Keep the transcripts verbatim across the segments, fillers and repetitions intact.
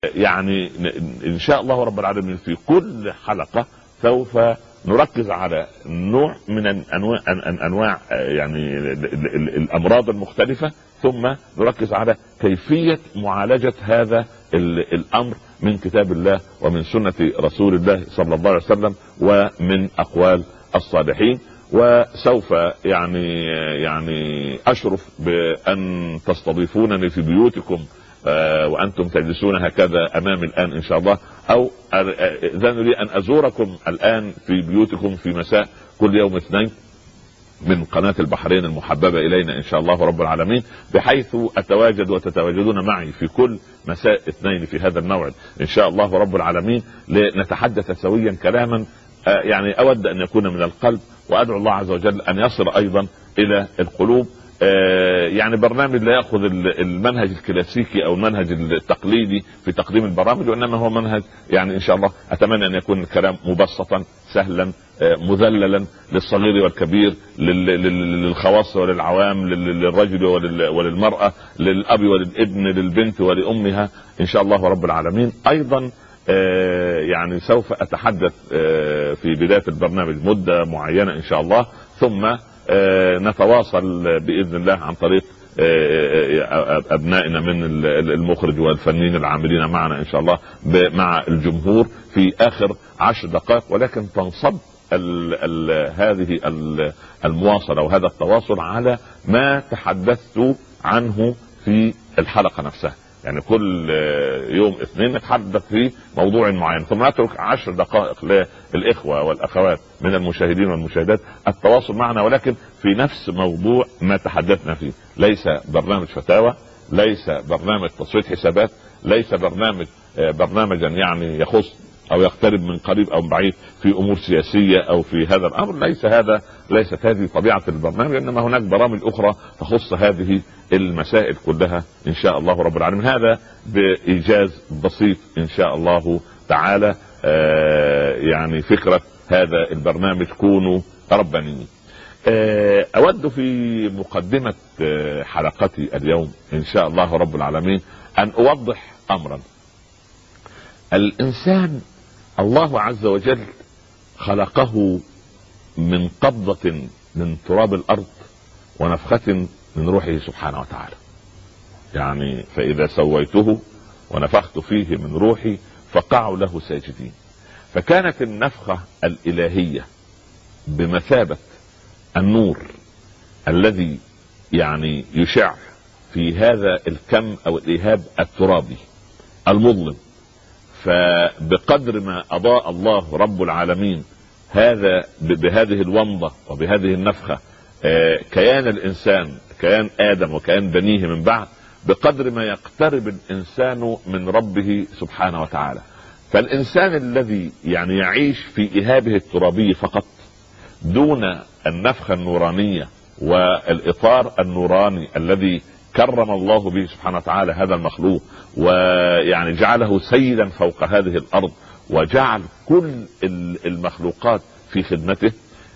يعني ان شاء الله رب العالمين في كل حلقة سوف نركز على نوع من انواع انواع يعني الامراض المختلفة، ثم نركز على كيفية معالجة هذا الامر من كتاب الله ومن سنة رسول الله صلى الله عليه وسلم ومن اقوال الصالحين. وسوف يعني يعني اشرف بان تستضيفونني في بيوتكم وانتم تجلسون هكذا امامي الان ان شاء الله، او اذن لي ان ازوركم الان في بيوتكم في مساء كل يوم اثنين من قناة البحرين المحببة الينا ان شاء الله رب العالمين، بحيث اتواجد وتتواجدون معي في كل مساء اثنين في هذا الموعد ان شاء الله رب العالمين، لنتحدث سويا كلاما يعني اود ان يكون من القلب، وادعو الله عز وجل ان يصل ايضا الى القلوب. يعني برنامج لا ياخذ المنهج الكلاسيكي او المنهج التقليدي في تقديم البرامج، وانما هو منهج يعني ان شاء الله اتمنى ان يكون الكلام مبسطا سهلا مذللا للصغير والكبير، للخواص وللعوام، للرجل وللمرأة، للاب وللابن، للبنت ولامها ان شاء الله رب العالمين. ايضا يعني سوف اتحدث في بداية البرنامج مدة معينة ان شاء الله، ثم نتواصل بإذن الله عن طريق أبنائنا من المخرج والفنيين العاملين معنا إن شاء الله مع الجمهور في آخر عشر دقائق، ولكن تنصب ال ال هذه ال المواصلة وهذا التواصل على ما تحدثت عنه في الحلقة نفسها. يعني كل يوم اثنين نتحدث في موضوع معين، ثم نترك عشر دقائق للإخوة والأخوات من المشاهدين والمشاهدات التواصل معنا، ولكن في نفس موضوع ما تحدثنا فيه. ليس برنامج فتاوى، ليس برنامج تصفية حسابات، ليس برنامج برنامجا يعني يخص او يقترب من قريب او بعيد في امور سياسية او في هذا الامر. ليس هذا ليست هذه طبيعة البرنامج، انما هناك برامج اخرى تخص هذه المسائل كلها ان شاء الله رب العالمين. هذا بايجاز بسيط ان شاء الله تعالى آه يعني فكرة هذا البرنامج كونوا ربانيين. آه اود في مقدمة آه حلقتي اليوم ان شاء الله رب العالمين ان اوضح امرا. الانسان الله عز وجل خلقه من قبضة من تراب الارض ونفخة من روحه سبحانه وتعالى. يعني فاذا سويته ونفخت فيه من روحي فقعوا له ساجدين. فكانت النفخة الالهية بمثابة النور الذي يعني يشع في هذا الكم او الايهاب الترابي المظلم، فبقدر ما اضاء الله رب العالمين هذا بهذه الومضة وبهذه النفخة كيان الانسان، كيان ادم وكيان بنيه من بعد، بقدر ما يقترب الانسان من ربه سبحانه وتعالى. فالانسان الذي يعني يعيش في ايهابه الترابي فقط دون النفخة النورانية والاطار النوراني الذي كرم الله به سبحانه وتعالى هذا المخلوق، ويعني جعله سيدا فوق هذه الارض، وجعل كل المخلوقات في خدمته.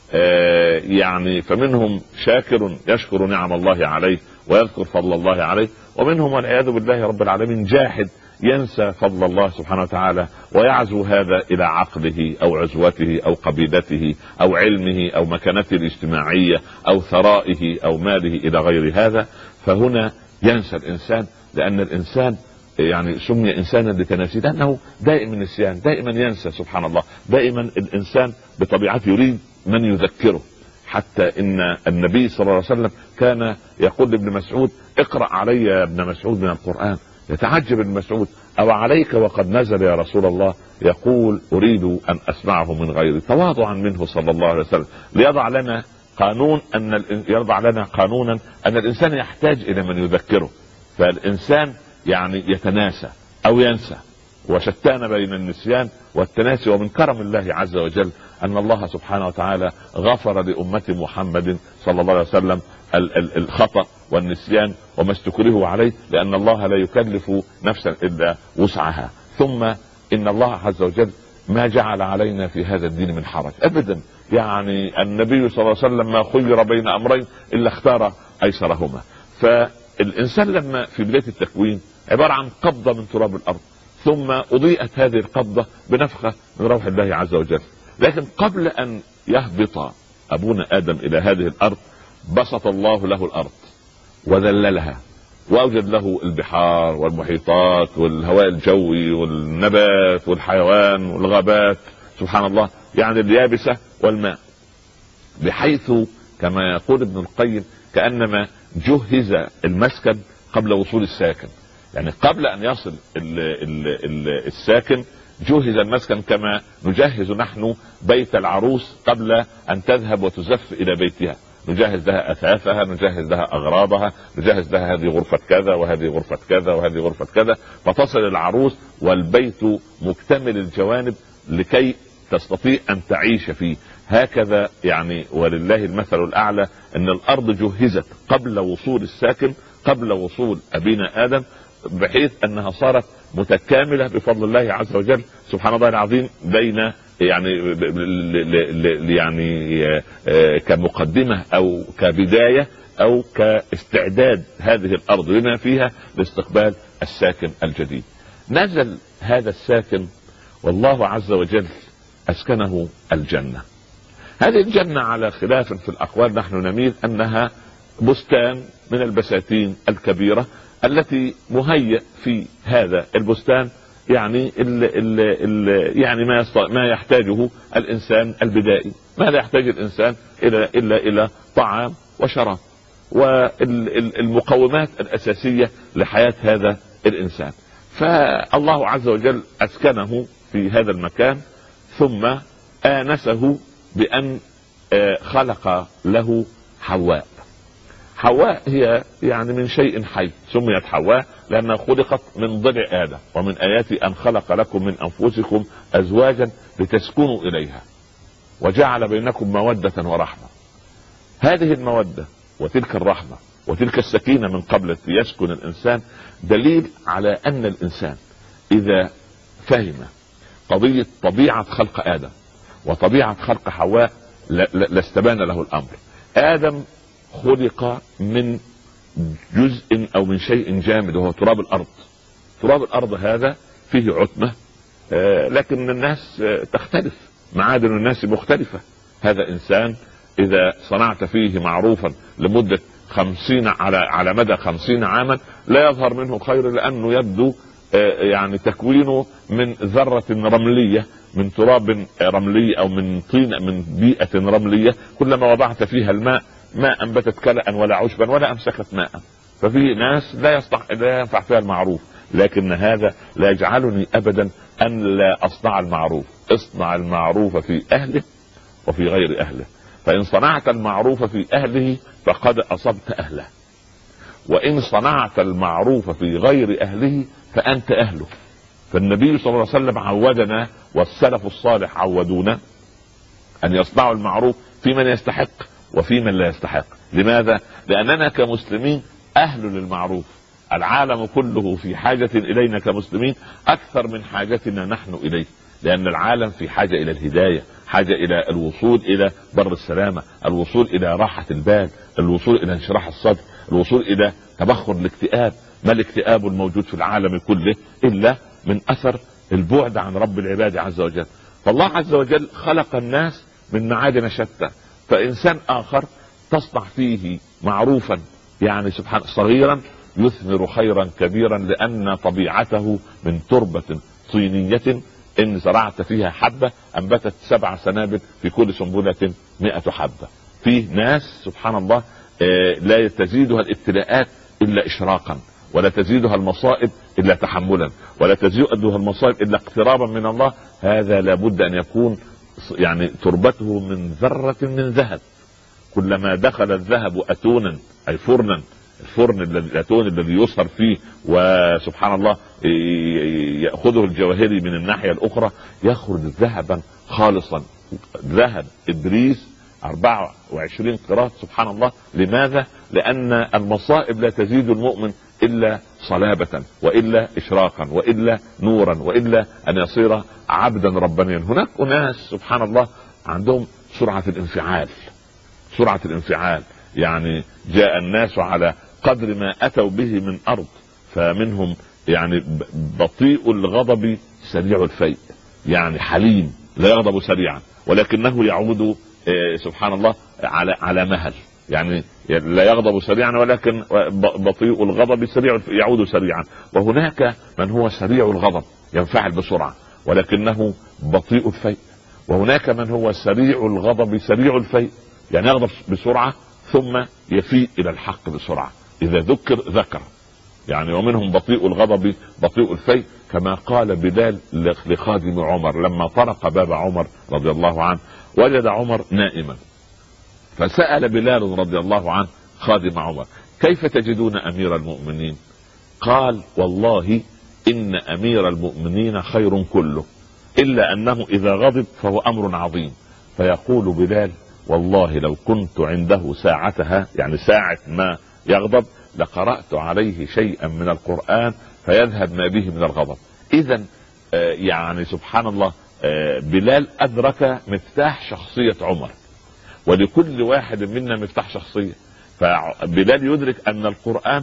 يعني فمنهم شاكر يشكر نعم الله عليه ويذكر فضل الله عليه، ومنهم والعياذ بالله رب العالمين جاحد ينسى فضل الله سبحانه وتعالى ويعزو هذا الى عقله او عزوته او قبيلته او علمه او مكانته الاجتماعية او ثرائه او ماله الى غير هذا. فهنا ينسى الانسان، لان الانسان يعني سمي انسانا لتناسيه، لانه دائما النسيان، دائما ينسى سبحان الله، دائما الانسان بطبيعته يريد من يذكره. حتى ان النبي صلى الله عليه وسلم كان يقول لابن مسعود: اقرأ علي يا ابن مسعود من القرآن. يتعجب ابن مسعود: او عليك وقد نزل يا رسول الله؟ يقول: اريد ان اسمعه من غيري، تواضعا منه صلى الله عليه وسلم، ليضع لنا قانون ان يضع لنا قانونا ان الانسان يحتاج الى من يذكره. فالانسان يعني يتناسى او ينسى، وشتان بين النسيان والتناسي. ومن كرم الله عز وجل ان الله سبحانه وتعالى غفر لأمة محمد صلى الله عليه وسلم الخطأ والنسيان وما استكرهوا عليه، لان الله لا يكلف نفسا الا وسعها. ثم ان الله عز وجل ما جعل علينا في هذا الدين من حرج ابدا. يعني النبي صلى الله عليه وسلم ما خير بين امرين الا اختار ايسرهما. فالانسان لما في بداية التكوين عبارة عن قبضة من تراب الارض، ثم أضيئت هذه القبضة بنفخة من روح الله عز وجل. لكن قبل أن يهبط أبونا آدم إلى هذه الأرض بسط الله له الأرض وذللها وأوجد له البحار والمحيطات والهواء الجوي والنبات والحيوان والغابات، سبحان الله، يعني اليابسة والماء، بحيث كما يقول ابن القيم كأنما جهز المسكن قبل وصول الساكن. يعني قبل أن يصل ال ال ال الساكن جهز المسكن، كما نجهز نحن بيت العروس قبل أن تذهب وتزف إلى بيتها، نجهز لها أثاثها، نجهز لها أغراضها، نجهز لها هذه غرفة كذا وهذه غرفة كذا وهذه غرفة كذا، فتصل العروس والبيت مكتمل الجوانب لكي تستطيع أن تعيش فيه. هكذا يعني ولله المثل الأعلى، أن الأرض جهزت قبل وصول الساكن، قبل وصول أبينا آدم، بحيث أنها صارت متكاملة بفضل الله عز وجل سبحان الله العظيم، بين يعني يعني كمقدمة أو كبداية أو كاستعداد هذه الأرض بما فيها لاستقبال الساكن الجديد. نزل هذا الساكن والله عز وجل أسكنه الجنة. هذه الجنة على خلاف في الأقوال نحن نميل أنها بستان من البساتين الكبيرة التي مهيأ في هذا البستان يعني ال ال ال يعني ما ما يحتاجه الإنسان البدائي. ماذا يحتاج الإنسان إلا إلا إلى طعام وشراب والمقومات الأساسية لحياة هذا الإنسان. فالله عز وجل أسكنه في هذا المكان، ثم آنسه بأن خلق له حواء. حواء هي يعني من شيء حي، سميت حواء لأنها خلقت من ضلع آدم. ومن آياته أن خلق لكم من أنفسكم أزواجا لتسكنوا إليها وجعل بينكم مودة ورحمة. هذه المودة وتلك الرحمة وتلك السكينة من قبل يسكن الإنسان دليل على أن الإنسان إذا فهم قضية طبيعة خلق آدم وطبيعة خلق حواء لاستبان له الأمر. آدم خلق من جزء أو من شيء جامد وهو تراب الأرض. تراب الأرض هذا فيه عتمة، آه لكن الناس آه تختلف، معادن الناس مختلفة. هذا إنسان إذا صنعت فيه معروفا لمدة خمسين على على مدى خمسين عاما لا يظهر منه خير، لأنه يبدو آه يعني تكوينه من ذرة رملية، من تراب رملي أو من طين، من بيئة رملية، كلما وضعت فيها الماء ما أنبتت كلأ ولا عشبا ولا أمسكت ماء. ففي ناس لا يصنع لا ينفع فيها المعروف، لكن هذا لا يجعلني أبدا أن لا أصنع المعروف. اصنع المعروف في أهله وفي غير أهله، فإن صنعت المعروف في أهله فقد أصبت أهله، وإن صنعت المعروف في غير أهله فأنت أهله. فالنبي صلى الله عليه وسلم عودنا والسلف الصالح عودونا أن يصنعوا المعروف في من يستحق وفي من لا يستحق. لماذا؟ لأننا كمسلمين أهل للمعروف. العالم كله في حاجة إلينا كمسلمين أكثر من حاجتنا نحن إليه، لأن العالم في حاجة إلى الهداية، حاجة إلى الوصول إلى بر السلامة، الوصول إلى راحة البال، الوصول إلى انشراح الصدر، الوصول إلى تبخر الاكتئاب. ما الاكتئاب الموجود في العالم كله إلا من أثر البعد عن رب العباد عز وجل. فالله عز وجل خلق الناس من معادن شتى، فإنسان آخر تصنع فيه معروفا يعني سبحان صغيرا يثمر خيرا كبيرا، لأن طبيعته من تربة طينية إن زرعت فيها حبة أنبتت سبع سنابل في كل سنبلة مئة حبة. فيه ناس سبحان الله لا تزيدها الابتلاءات إلا إشراقا، ولا تزيدها المصائب إلا تحملا، ولا تزيدها المصائب إلا اقترابا من الله. هذا لابد أن يكون يعني تربته من ذرة من ذهب. كلما دخل الذهب أتونا أي فرنا، الفرن الذي الأتون الذي يصهر فيه وسبحان الله يأخذه الجواهري من الناحية الأخرى يخرج ذهبا خالصا، ذهب إدريس أربعة وعشرين قراط سبحان الله. لماذا؟ لأن المصائب لا تزيد المؤمن إلا صلابة، وإلا إشراقا، وإلا نورا، وإلا أن يصير عبدا ربانيا. هناك أناس سبحان الله عندهم سرعة الانفعال، سرعة الانفعال يعني جاء الناس على قدر ما أتوا به من أرض، فمنهم يعني بطيء الغضب سريع الفيء، يعني حليم لا يغضب سريعا ولكنه يعود سبحان الله على على مهل، يعني لا يغضب سريعا ولكن بطيء الغضب سريع يعود سريعا. وهناك من هو سريع الغضب ينفعل بسرعة ولكنه بطيء الفيء، وهناك من هو سريع الغضب سريع الفيء، يعني يغضب بسرعة ثم يفيء إلى الحق بسرعة، إذا ذكر ذكر يعني. ومنهم بطيء الغضب بطيء الفيء، كما قال بلال لخادم عمر لما طرق باب عمر رضي الله عنه وجد عمر نائما، فسأل بلال رضي الله عنه خادم عمر: كيف تجدون أمير المؤمنين؟ قال: والله إن أمير المؤمنين خير كله، إلا أنه إذا غضب فهو أمر عظيم. فيقول بلال: والله لو كنت عنده ساعتها، يعني ساعة ما يغضب، لقرأت عليه شيئا من القرآن فيذهب ما به من الغضب. إذا آه يعني سبحان الله، آه بلال أدرك مفتاح شخصية عمر، ولكل واحد منا مفتاح شخصية. فبلال يدرك أن القرآن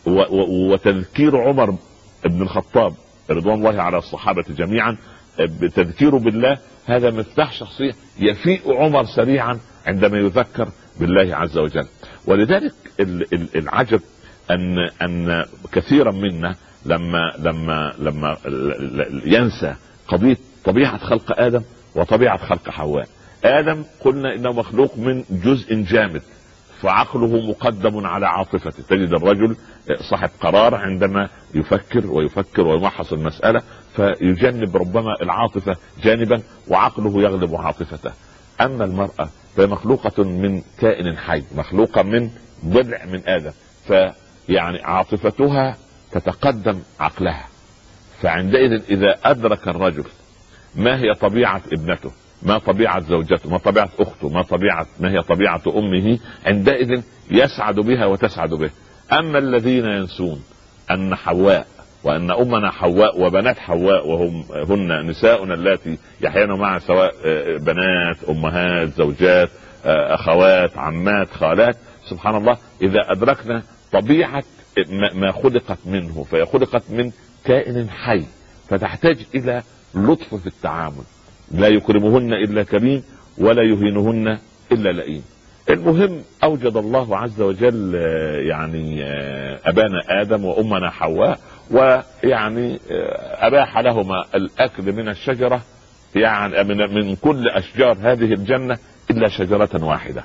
وتذكير عمر بن الخطاب رضوان الله على الصحابة جميعا بتذكيره بالله، هذا مفتاح شخصية يفيء عمر سريعا عندما يذكر بالله عز وجل. ولذلك العجب ان ان كثيرا منا لما لما لما ينسى قضية طبيعة خلق آدم وطبيعة خلق حواء. آدم قلنا انه مخلوق من جزء جامد، فعقله مقدم على عاطفته. تجد الرجل صاحب قرار عندما يفكر ويفكر ويمحص المسألة، فيجنب ربما العاطفة جانبا وعقله يغلب عاطفته. أما المرأة فهي مخلوقة من كائن حي، مخلوقة من ضلع من آدم، فيعني عاطفتها تتقدم عقلها. فعندئذ إذا أدرك الرجل ما هي طبيعة ابنته، ما طبيعة زوجته، ما طبيعة أخته، ما طبيعة ما هي طبيعة أمه، عندئذ يسعد بها وتسعد به. أما الذين ينسون أن حواء وأن أمنا حواء وبنات حواء وهم هن نساؤنا اللاتي يحيين معا، سواء بنات، أمهات، زوجات، أخوات، عمات، خالات، سبحان الله، إذا أدركنا طبيعة ما خلقت منه، فهي خلقت من كائن حي، فتحتاج إلى لطف في التعامل، لا يكرمهن إلا كريم ولا يهينهن إلا لئيم. المهم أوجد الله عز وجل يعني أبانا آدم وأمنا حواء، ويعني أباح لهما الأكل من الشجرة، يعني من كل أشجار هذه الجنة إلا شجرة واحدة،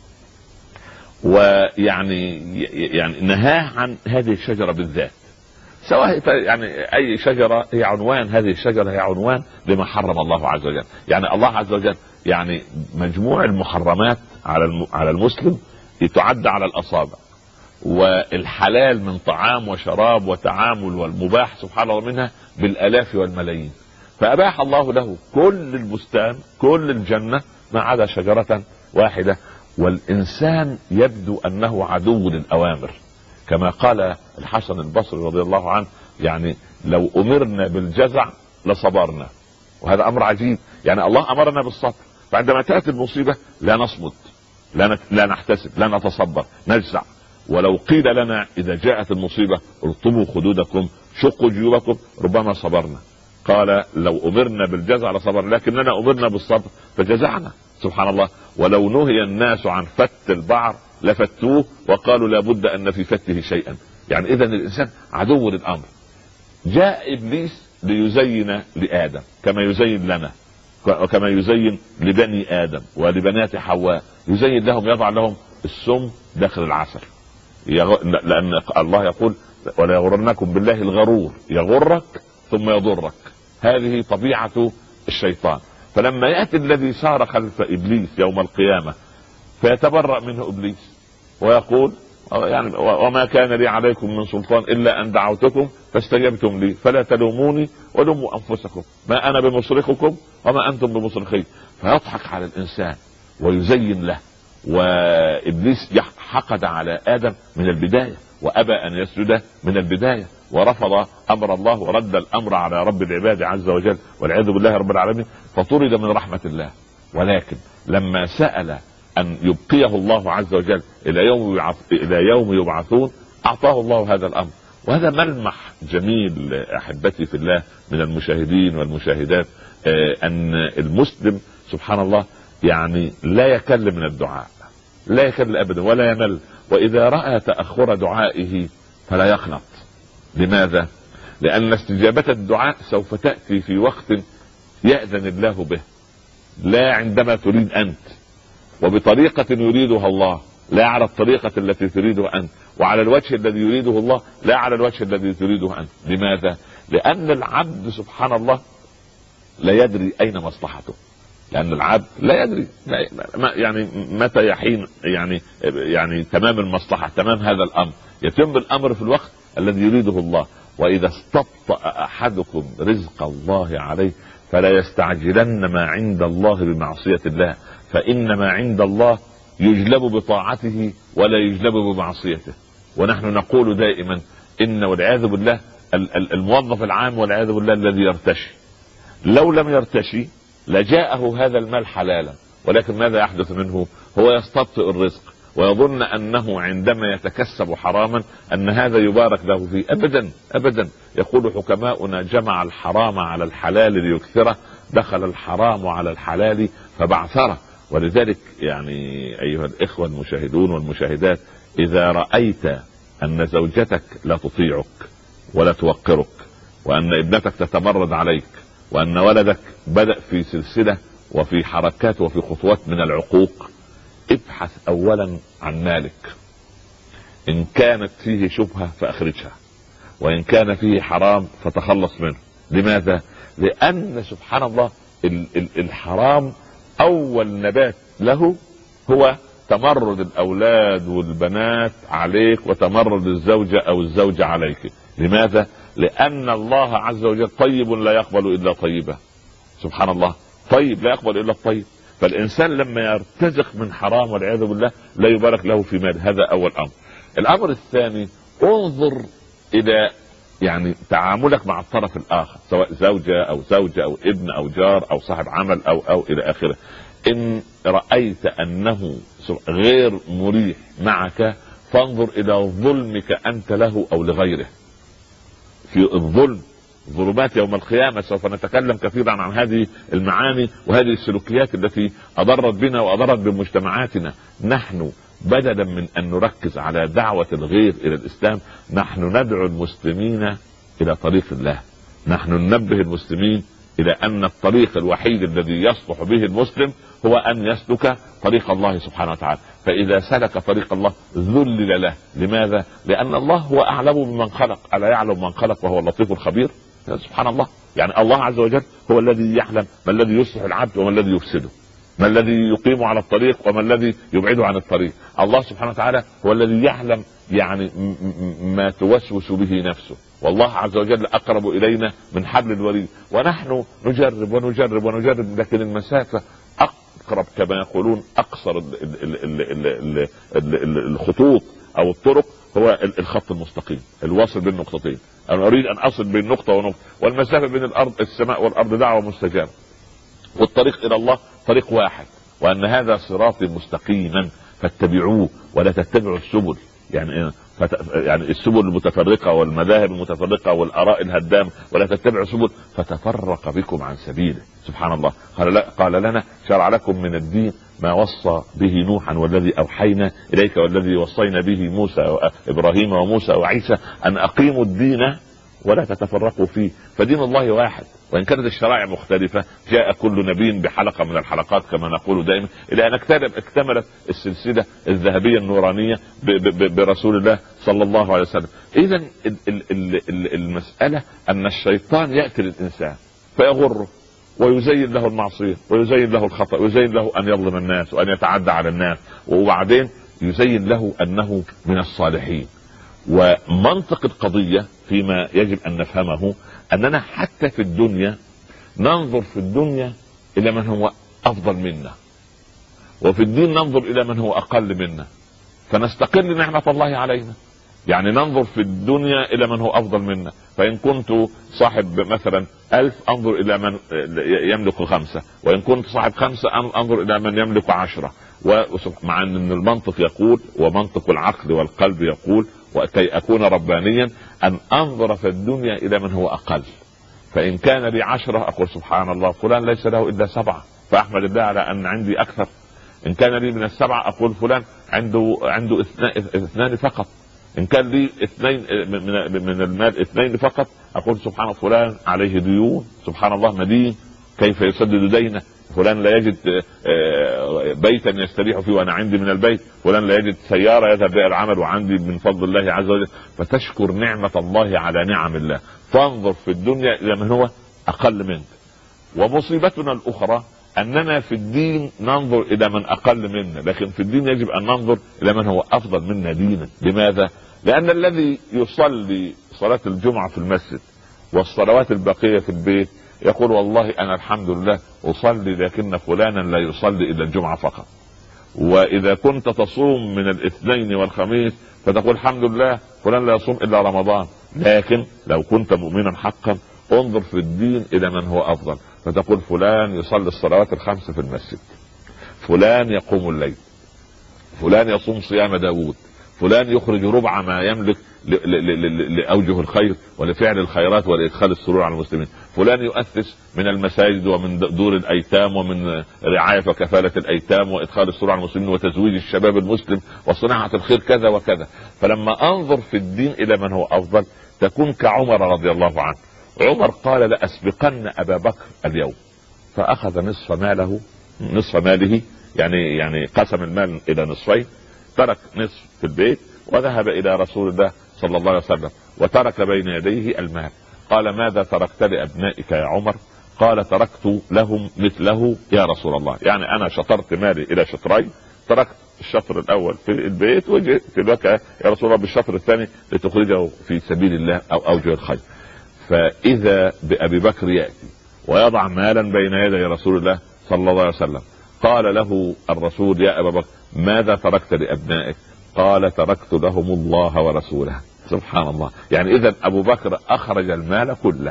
ويعني يعني نهاه عن هذه الشجرة بالذات. سواء يعني أي شجرة هي عنوان، هذه الشجرة هي عنوان لما حرم الله عز وجل. يعني الله عز وجل يعني مجموع المحرمات على على المسلم يتعدى على الأصابع، والحلال من طعام وشراب وتعامل والمباح سبحان الله منها بالآلاف والملايين. فأباح الله له كل البستان، كل الجنة، ما عدا شجرة واحدة. والإنسان يبدو أنه عدو للأوامر، كما قال الحسن البصري رضي الله عنه: يعني لو أمرنا بالجزع لصبرنا. وهذا أمر عجيب، يعني الله أمرنا بالصبر، فعندما تأتي المصيبة لا نصمت، لا لا نحتسب، لا نتصبر، نجزع. ولو قيل لنا إذا جاءت المصيبة ارطبوا خدودكم شقوا جيوبكم ربما صبرنا. قال: لو أمرنا بالجزع لصبر، لكننا أمرنا بالصبر فجزعنا. سبحان الله. ولو نهي الناس عن فت البعر لفتوه وقالوا لابد أن في فته شيئا. يعني إذن الإنسان عدو للأمر. جاء إبليس ليزين لآدم كما يزين لنا وكما يزين لبني آدم ولبنات حواء، يزين لهم، يضع لهم السم داخل العسل، لأن الله يقول: ولا يغرنكم بالله الغرور، يغرك ثم يضرك. هذه طبيعة الشيطان. فلما يأتي الذي سار خلف إبليس يوم القيامة فيتبرأ منه إبليس ويقول: يعني وما كان لي عليكم من سلطان إلا أن دعوتكم فاستجبتم لي فلا تلوموني ولوموا أنفسكم ما أنا بمصرخكم وما أنتم بمصرخي. فيضحك على الإنسان ويزين له. وإبليس حقد على آدم من البداية وأبى أن يسجد من البداية، ورفض أمر الله ورد الأمر على رب العباد عز وجل والعياذ بالله رب العالمين، فطرد من رحمة الله. ولكن لما سأل أن يبقيه الله عز وجل إلى يوم يبعث إلى يوم يبعثون أعطاه الله هذا الأمر. وهذا ملمح جميل احبتي في الله من المشاهدين والمشاهدات، ان المسلم سبحان الله يعني لا يكل من الدعاء، لا يكل ابدا ولا يمل، واذا راى تاخر دعائه فلا يقنط. لماذا؟ لان استجابه الدعاء سوف تاتي في وقت ياذن الله به، لا عندما تريد انت، وبطريقه يريدها الله، لا على الطريقه التي تريدها انت، وعلى الوجه الذي يريده الله، لا على الوجه الذي تريده انت. لماذا؟ لان العبد سبحان الله لا يدري اين مصلحته، لان العبد لا يدري يعني متى يحين يعني يعني تمام المصلحه، تمام هذا الامر، يتم الامر في الوقت الذي يريده الله. واذا استبطأ احدكم رزق الله عليه فلا يستعجلن ما عند الله بمعصيه الله، فان ما عند الله يجلب بطاعته ولا يجلب بمعصيته. ونحن نقول دائما ان والعياذ بالله الموظف العام والعياذ بالله الذي يرتشي، لو لم يرتشي لجاءه هذا المال حلالا، ولكن ماذا يحدث منه؟ هو يستبطئ الرزق ويظن انه عندما يتكسب حراما ان هذا يبارك له فيه. ابدا ابدا، يقول حكماؤنا: جمع الحرام على الحلال ليكثره، دخل الحرام على الحلال فبعثره. ولذلك يعني ايها الاخوه المشاهدون والمشاهدات، اذا رايت ان زوجتك لا تطيعك ولا توقرك، وان ابنتك تتمرد عليك، وان ولدك بدأ في سلسله وفي حركات وفي خطوات من العقوق، ابحث اولا عن مالك. ان كانت فيه شبهه فاخرجها، وان كان فيه حرام فتخلص منه. لماذا؟ لان سبحان الله الحرام اول نبات له هو تمرد الاولاد والبنات عليك، وتمرد الزوجه او الزوجه عليك. لماذا؟ لان الله عز وجل طيب لا يقبل الا طيبا. سبحان الله، طيب لا يقبل الا الطيب. فالانسان لما يرتزق من حرام والعياذ بالله لا يبارك له في مال. هذا اول امر. الامر الثاني، انظر الى يعني تعاملك مع الطرف الاخر، سواء زوجة او زوجة او ابن او جار او صاحب عمل او او الى اخره. ان رأيت انه غير مريح معك فانظر الى ظلمك انت له او لغيره. في الظلم ظلمات يوم القيامة، سوف نتكلم كثيرا عن هذه المعاني وهذه السلوكيات التي اضرت بنا واضرت بمجتمعاتنا. نحن بدلا من ان نركز على دعوة الغير الى الاسلام، نحن ندعو المسلمين الى طريق الله. نحن ننبه المسلمين الى ان الطريق الوحيد الذي يصلح به المسلم هو ان يسلك طريق الله سبحانه وتعالى. فاذا سلك طريق الله ذلل له. لماذا؟ لان الله هو اعلم بمن خلق، الا يعلم من خلق وهو اللطيف الخبير؟ سبحان الله. يعني الله عز وجل هو الذي يعلم ما الذي يصلح العبد وما الذي يفسده، ما الذي يقيم على الطريق وما الذي يبعده عن الطريق. الله سبحانه وتعالى هو الذي يعلم يعني ما توسوس به نفسه، والله عز وجل اقرب الينا من حبل الوريد. ونحن نجرب ونجرب ونجرب، لكن المسافة اقرب كما يقولون اقصر الخطوط او الطرق هو الخط المستقيم الواصل بين نقطتين. انا اريد ان اصل بين نقطة ونقطة، والمسافة بين الارض السماء والارض دعوة مستجابة، والطريق الى الله طريق واحد، وان هذا صراطي مستقيما فاتبعوه ولا تتبعوا السبل. يعني يعني السبل المتفرقة والمذاهب المتفرقة والاراء الهدام، ولا تتبعوا السبل فتفرق بكم عن سبيله. سبحان الله. قال, قال لنا: شرع لكم من الدين ما وصى به نوحا والذي اوحينا اليك والذي وصينا به موسى وابراهيم وموسى وعيسى ان اقيموا الدين ولا تتفرقوا فيه. فدين الله واحد، وان كانت الشرائع مختلفة جاء كل نبي بحلقة من الحلقات كما نقول دائما، الى ان اكتملت السلسلة الذهبية النورانية برسول الله صلى الله عليه وسلم. اذا المسألة ان الشيطان يأتي للانسان فيغره ويزين له المعصية ويزين له الخطأ ويزين له ان يظلم الناس وان يتعدى على الناس، وبعدين يزين له انه من الصالحين. ومنطق القضية فيما يجب ان نفهمه اننا حتى في الدنيا ننظر في الدنيا الى من هو افضل منا، وفي الدين ننظر الى من هو اقل منا، فنستقل نعمة الله علينا. يعني ننظر في الدنيا الى من هو افضل منا، فان كنت صاحب مثلا الف انظر الى من يملك خمسة، وان كنت صاحب خمسة انظر الى من يملك عشرة. ومع ان المنطق يقول، ومنطق العقل والقلب يقول، وكي اكون ربانيا، ان انظر في الدنيا الى من هو اقل، فان كان لي عشرة اقول سبحان الله فلان ليس له الا سبعة فاحمد الله على ان عندي اكثر. ان كان لي من السبعة اقول فلان عنده عنده اثنان فقط. ان كان لي اثنين من المال اثنين فقط اقول سبحان فلان عليه ديون، سبحان الله مدين كيف يسدد دينه. فلان لا يجد بيتا يستريح فيه وانا عندي من البيت، فلان لا يجد سيارة يذهب بها العمل وعندي من فضل الله عز وجل. فتشكر نعمة الله على نعم الله، فانظر في الدنيا الى من هو اقل منك. ومصيبتنا الاخرى اننا في الدين ننظر الى من اقل منا، لكن في الدين يجب ان ننظر الى من هو افضل منا دينا. لماذا؟ لان الذي يصلي صلاة الجمعة في المسجد والصلوات الباقية في البيت يقول والله انا الحمد لله اصلي، لكن فلانا لا يصلي الا الجمعة فقط. واذا كنت تصوم من الاثنين والخميس فتقول الحمد لله فلان لا يصوم الا رمضان. لكن لو كنت مؤمنا حقا انظر في الدين الى من هو افضل، فتقول فلان يصلي الصلوات الخمس في المسجد، فلان يقوم الليل، فلان يصوم صيام داود، فلان يخرج ربع ما يملك لأوجه الخير ولفعل الخيرات ولإدخال السرور على المسلمين، فلان يؤسس من المساجد ومن دور الأيتام ومن رعاية وكفالة الأيتام وإدخال السرور على المسلمين وتزويج الشباب المسلم وصناعة الخير كذا وكذا. فلما أنظر في الدين إلى من هو أفضل تكون كعمر رضي الله عنه. عمر قال لأسبقن أبا بكر اليوم، فأخذ نصف ماله نصف ماله يعني يعني قسم المال إلى نصفين، ترك نصف في البيت وذهب إلى رسول الله صلى الله عليه وسلم وترك بين يديه المال. قال ماذا تركت لأبنائك يا عمر؟ قال تركت لهم مثله يا رسول الله. يعني أنا شطرت مالي إلى شطرين، تركت الشطر الأول في البيت وجئت لك يا رسول الله بالشطر الثاني لتخرجه في سبيل الله أو أوجه الخير. فإذا بأبي بكر يأتي ويضع مالا بين يدي رسول الله صلى الله عليه وسلم، قال له الرسول يا أبا بكر ماذا تركت لأبنائك؟ قال تركت لهم الله ورسوله. سبحان الله. يعني إذا أبو بكر أخرج المال كله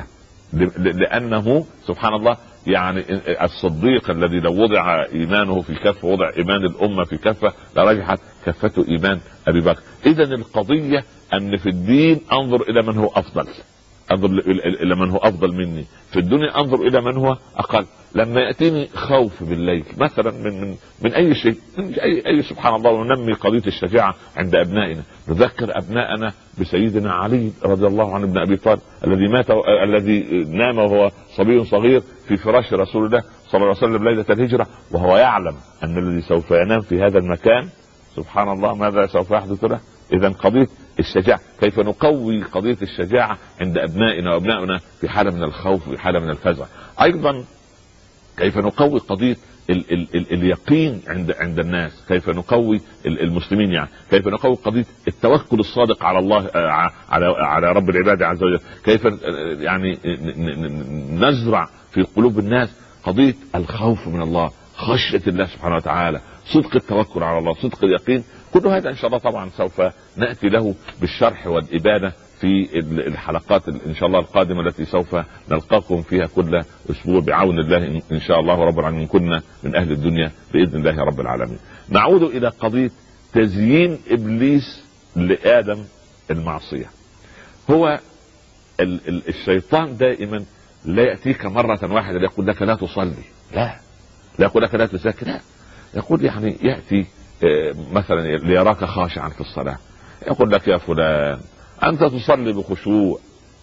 لأنه سبحان الله يعني الصديق الذي لو وضع إيمانه في كفة وضع إيمان الأمة في كفة لرجحت كفته إيمان أبي بكر. إذا القضية أن في الدين أنظر إلى من هو أفضل، انظر الى من هو افضل مني. في الدنيا انظر الى من هو اقل. لما ياتيني خوف بالليل مثلا من من من اي شيء من اي اي سبحان الله، وننمي قضيه الشجاعه عند ابنائنا، نذكر ابنائنا بسيدنا علي رضي الله عنه ابن ابي طالب الذي مات الذي نام وهو صبي صغير في فراش رسول الله صلى الله عليه وسلم ليله الهجره، وهو يعلم ان الذي سوف ينام في هذا المكان سبحان الله ماذا سوف يحدث له. اذا قضيه الشجاعة كيف نقوي قضية الشجاعة عند أبنائنا وأبنائنا في حالة من الخوف وفي حالة من الفزع. أيضا كيف نقوي قضية ال ال ال اليقين عند عند الناس، كيف نقوي المسلمين، يعني كيف نقوي قضية التوكل الصادق على الله على على رب العباد عز وجل، كيف يعني نزرع في قلوب الناس قضية الخوف من الله، خشية الله سبحانه وتعالى، صدق التوكل على الله، صدق اليقين. كل هذا ان شاء الله طبعا سوف نأتي له بالشرح والإبانة في الحلقات ان شاء الله القادمة التي سوف نلقاكم فيها كل اسبوع بعون الله ان شاء الله رب العالمين. كنا من اهل الدنيا باذن الله رب العالمين. نعود الى قضية تزيين ابليس لآدم المعصية. هو الشيطان دائما لا يأتيك مرة واحدة يقول لك لا تصلي، لا لا يقول لك لا تزكي، لا يقول يعني يأتي مثلا ليراك خاشعا في الصلاة يقول لك يا فلان أنت تصلي بخشوع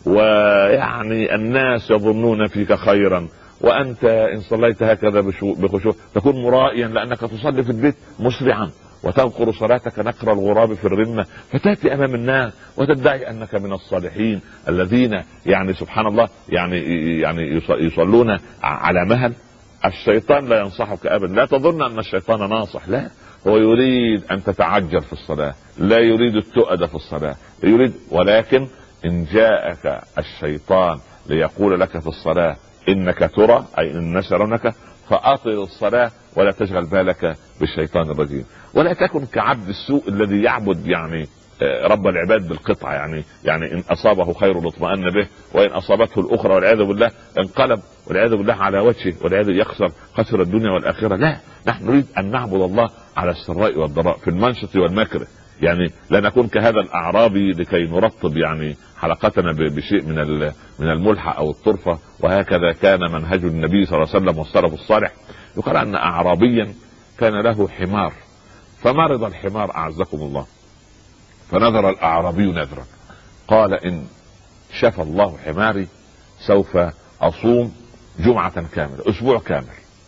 ويعني الناس يظنون فيك خيرا، وأنت إن صليت هكذا بخشوع تكون مرائيا لأنك تصلي في البيت مسرعا وتنقر صلاتك نقر الغراب في الرمة، فتأتي أمام الناس وتدعي أنك من الصالحين الذين يعني سبحان الله يعني يعني يصلون على مهل. الشيطان لا ينصحك أبدا، لا تظن أن الشيطان ناصح، لا، هو يريد أن تتعجل في الصلاة، لا يريد التؤدة في الصلاة، يريد ولكن إن جاءك الشيطان ليقول لك في الصلاة إنك ترى أي إن نشرنك فأطل الصلاة ولا تشغل بالك بالشيطان الرجيم، ولا تكن كعبد السوء الذي يعبد يعني رب العباد بالقطعة، يعني يعني إن أصابه خير اطمأن به وإن أصابته الأخرى والعياذ بالله انقلب والعياذ بالله على وجهه والعياذ يخسر خسر الدنيا والآخرة. لا، نحن نريد أن نعبد الله على السراء والضراء في المنشط والمكره، يعني لا نكون كهذا الاعرابي لكي نرطب يعني حلقتنا بشيء من من الملحة او الطرفة. وهكذا كان منهج النبي صلى الله عليه وسلم والسلف الصالح. يقال ان اعرابيا كان له حمار فمرض الحمار اعزكم الله، فنذر الاعرابي نذرا قال ان شفى الله حماري سوف اصوم جمعة كاملة اسبوع كامل.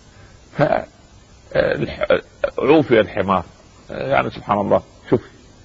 فعوفي الحمار يعني سبحان الله شوف،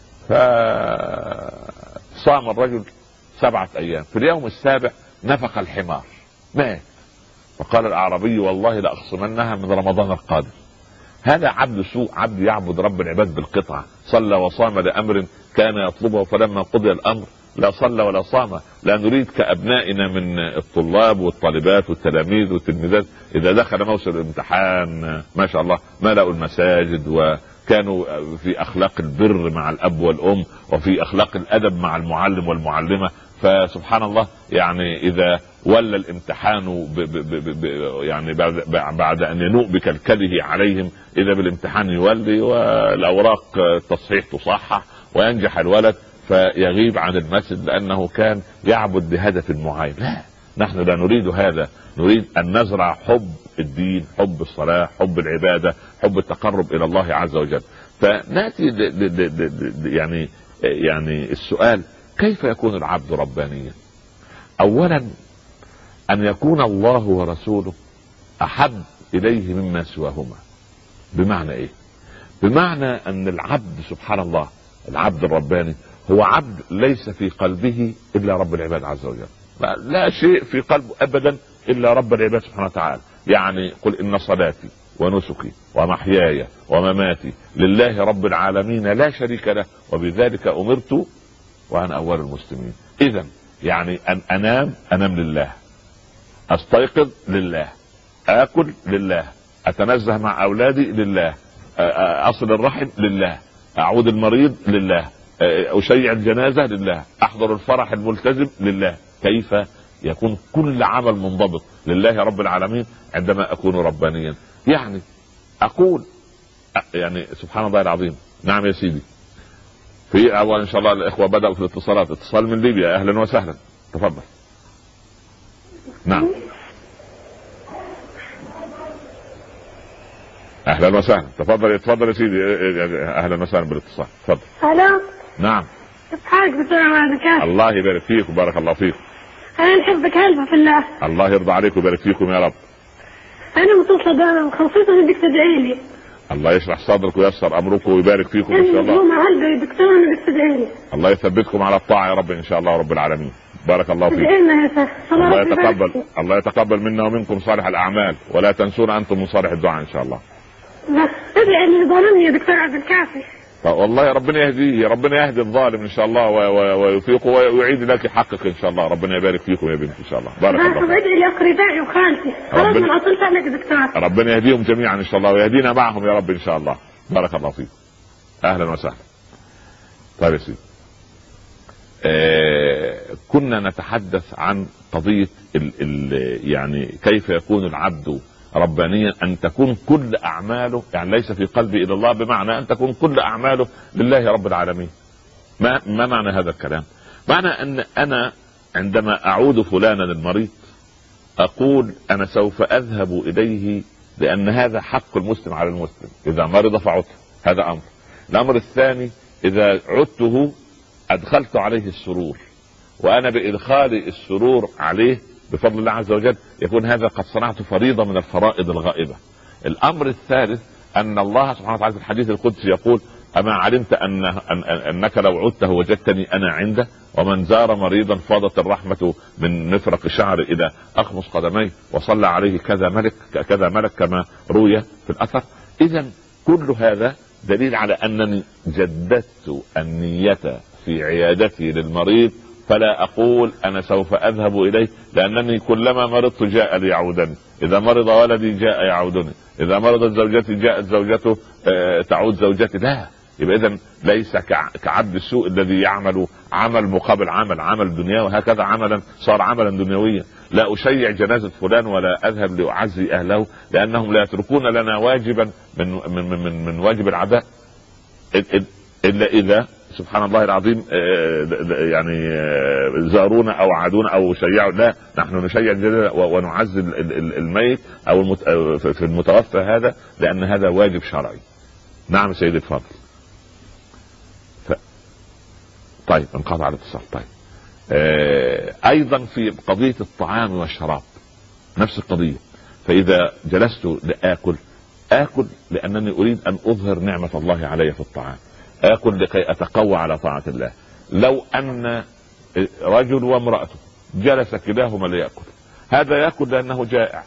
فصام الرجل سبعة ايام، في اليوم السابع نفخ الحمار مات. فقال الاعرابي والله لاخصمنها من رمضان القادم. هذا عبد سوء، عبد يعبد رب العباد بالقطعة، صلى وصام لامر كان يطلبه فلما قضي الامر لا صلى ولا صام. لا نريد كابنائنا من الطلاب والطالبات والتلاميذ والتلميذات اذا دخل موسم الامتحان ما شاء الله ملأوا المساجد وكانوا في اخلاق البر مع الاب والام وفي اخلاق الادب مع المعلم والمعلمة. فسبحان الله يعني اذا ولى الامتحان ب ب ب ب يعني بعد, بعد ان ينوء بكلكله عليهم اذا بالامتحان يولي والاوراق التصحيح تصحح وينجح الولد فيغيب عن المسجد لانه كان يعبد بهدف معين. لا، نحن لا نريد هذا، نريد ان نزرع حب الدين، حب الصلاة، حب العبادة، حب التقرب الى الله عز وجل. فناتي يعني يعني السؤال كيف يكون العبد ربانيا؟ اولا ان يكون الله ورسوله احب اليه مما سواهما. بمعنى ايه؟ بمعنى ان العبد سبحان الله العبد الرباني هو عبد ليس في قلبه الا رب العباد عز وجل، لا شيء في قلبه ابدا الا رب العباد سبحانه وتعالى. يعني قل ان صلاتي ونسكي ومحياي ومماتي لله رب العالمين لا شريك له وبذلك امرت وانا اول المسلمين. اذا يعني ان انام انام لله، استيقظ لله، اكل لله، اتنزه مع اولادي لله، اصل الرحم لله، اعود المريض لله، اشيع الجنازة لله، احضر الفرح الملتزم لله. كيف يكون كل عمل منضبط لله رب العالمين عندما اكون ربانيا؟ يعني اقول يعني سبحان الله العظيم. نعم يا سيدي. في اول ان شاء الله الاخوة بدأوا في الاتصالات. اتصال من ليبيا، اهلا وسهلا، تفضل. نعم اهلا وسهلا، تفضل تفضل يا سيدي، اهلا وسهلا بالاتصال، تفضل. الو. نعم كيف حالك دكتور عماد؟ الله يبارك فيك وبارك الله فيك. انا نحبك هلبة في الله. الله يرضى عليك ويبارك فيكم يا رب. انا متصلة دائما خصوصا بدك تدعي لي. الله يشرح صدرك وييسر امرك ويبارك فيكم ان شاء الله. انا هلبة يا دكتور انا بدك تدعي لي. الله يثبتكم على الطاعة يا رب ان شاء الله رب العالمين. بارك الله فيك. ادعي لنا يا شيخ. الله يتقبل الله يتقبل منا ومنكم صالح الاعمال ولا تنسونا انتم من صالح الدعاء ان شاء الله. لا ادعي اللي ظلمني يا دكتور عبد الكافي. والله ربنا يهديه، ربنا يهدي الظالم ان شاء الله ويوفقه ويعيد لك حقك ان شاء الله. ربنا يبارك فيكم يا بنتي ان شاء الله. بارك الله فيك. ادعي لي اقربائي وخالتي خلاص من اصلت عليك دكتور. ربنا يهديهم جميعا ان شاء الله ويهدينا معهم يا رب ان شاء الله. بارك الله فيك. اهلا وسهلا. طيب يا سيدي، آه كنا نتحدث عن قضية ال ال يعني كيف يكون العبد ربانيا. ان تكون كل اعماله يعني ليس في قلبي الى الله، بمعنى ان تكون كل اعماله لله رب العالمين. ما ما معنى هذا الكلام؟ معنى ان انا عندما اعود فلانا المريض اقول انا سوف اذهب اليه لان هذا حق المسلم على المسلم، اذا مرض فعدته، هذا امر. الامر الثاني اذا عدته ادخلت عليه السرور، وانا بادخال السرور عليه بفضل الله عز وجل يكون هذا قد صنعت فريضة من الفرائض الغائبة. الامر الثالث ان الله سبحانه وتعالى في الحديث القدسي يقول اما علمت أن أن انك لو عدته وجدتني انا عنده، ومن زار مريضا فاضت الرحمة من مفرق شعر الى اخمص قدميه وصلى عليه كذا ملك كذا ملك كما روي في الاثر. اذا كل هذا دليل على انني جددت النية في عيادتي للمريض، فلا اقول انا سوف اذهب اليه لانني كلما مرضت جاء ليعودني، اذا مرض ولدي جاء يعودني، اذا مرضت زوجتي جاءت زوجته آه تعود زوجتي. لا، يبقى اذا ليس كعبد السوء الذي يعمل عمل مقابل عمل، عمل دنيا وهكذا عملا صار عملا دنيويا. لا اشيع جنازة فلان ولا اذهب لاعزي اهله لانهم لا يتركون لنا واجبا من من من, من واجب العداء الا اذا سبحان الله العظيم يعني زارونا او عادونا او شيعوا، لا، نحن نشيع ونعز الميت او في المتوفى هذا، لان هذا واجب شرعي. نعم سيدي اتفضل. ف... طيب انقطع الاتصال. طيب آه... ايضا في قضية الطعام والشراب نفس القضية. فاذا جلست لاكل اكل لانني اريد ان اظهر نعمة الله علي في الطعام، اكل لكي اتقوى على طاعة الله. لو ان رجل وامرأته جلس كلاهما ليأكل، هذا يأكل لانه جائع،